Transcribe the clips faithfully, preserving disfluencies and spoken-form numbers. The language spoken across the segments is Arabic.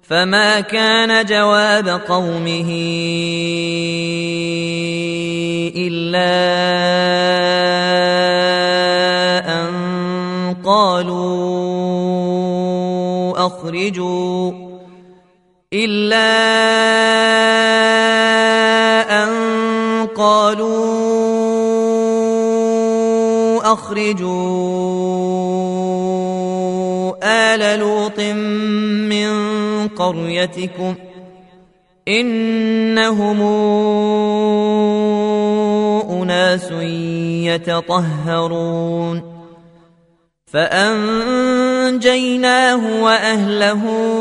فما كان جواب قومه إلا أن قالوا أخرجوا إلا أن قالوا أخرجوا آل لوط من قريتكم إنهم أناس يتطهرون فأنجيناه وأهله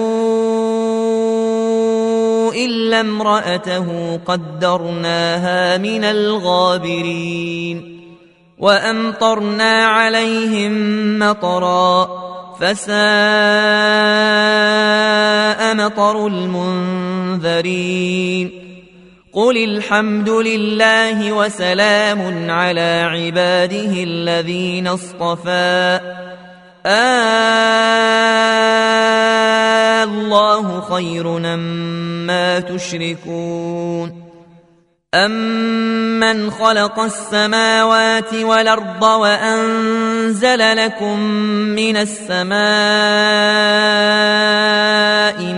إلا امرأته قدرناها من الغابرين وأمطرنا عليهم مطرا فساء مطر المنذرين قل الحمد لله وسلام على عباده الذين اصطفى آه الله خير أما تشركون أمن خلق السماوات والأرض وأنزل لكم من السماء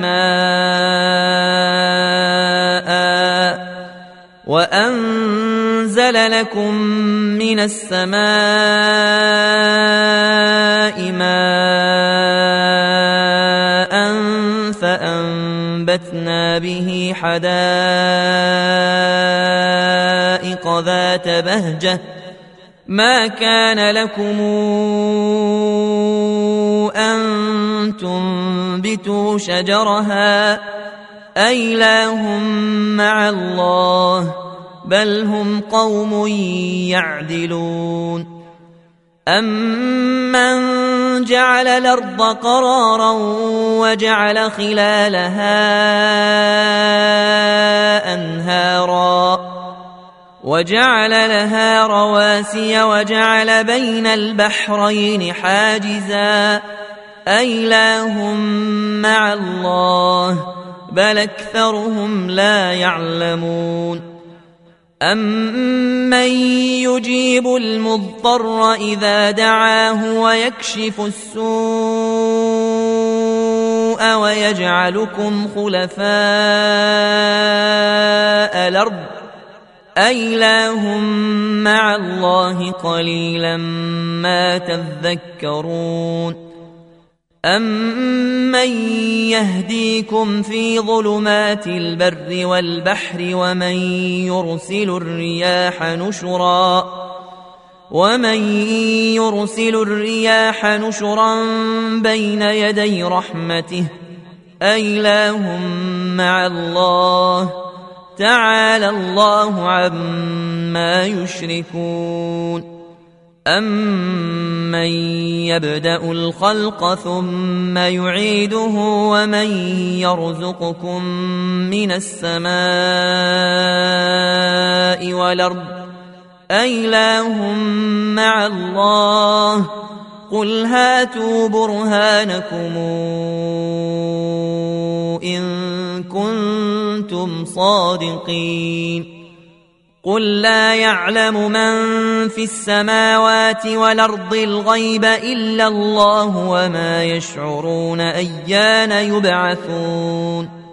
ماء وأنزل لكم من السماء ماء فأنبتنا به حدائق ذات بهجة ما كان لكم أن تنبتوا شجرها أإله مع الله بل هم قوم يعدلون أمن جعل الأرض قرارا وجعل خلالها أنهارا وجعل لها رواسي وجعل بين البحرين حاجزا أإله مع الله بل أكثرهم لا يعلمون أمن يجيب المضطر إذا دعاه ويكشف السوء ويجعلكم خلفاء الأرض أإله مع الله قليلا ما تذكرون أمن يهديكم في ظلمات البر والبحر ومن يرسل الرياح نشرا ومن يرسل الرياح نشرا بين يدي رحمته أإله مع الله تعالى الله عما يشركون أمن يبدأ الخلق ثم يعيده ومن يرزقكم من السماء والأرض أإله مع الله قل هاتوا برهانكم إن كنتم صادقين قل لا يعلم من في السماوات والأرض الغيب إلا الله وما يشعرون أيان يبعثون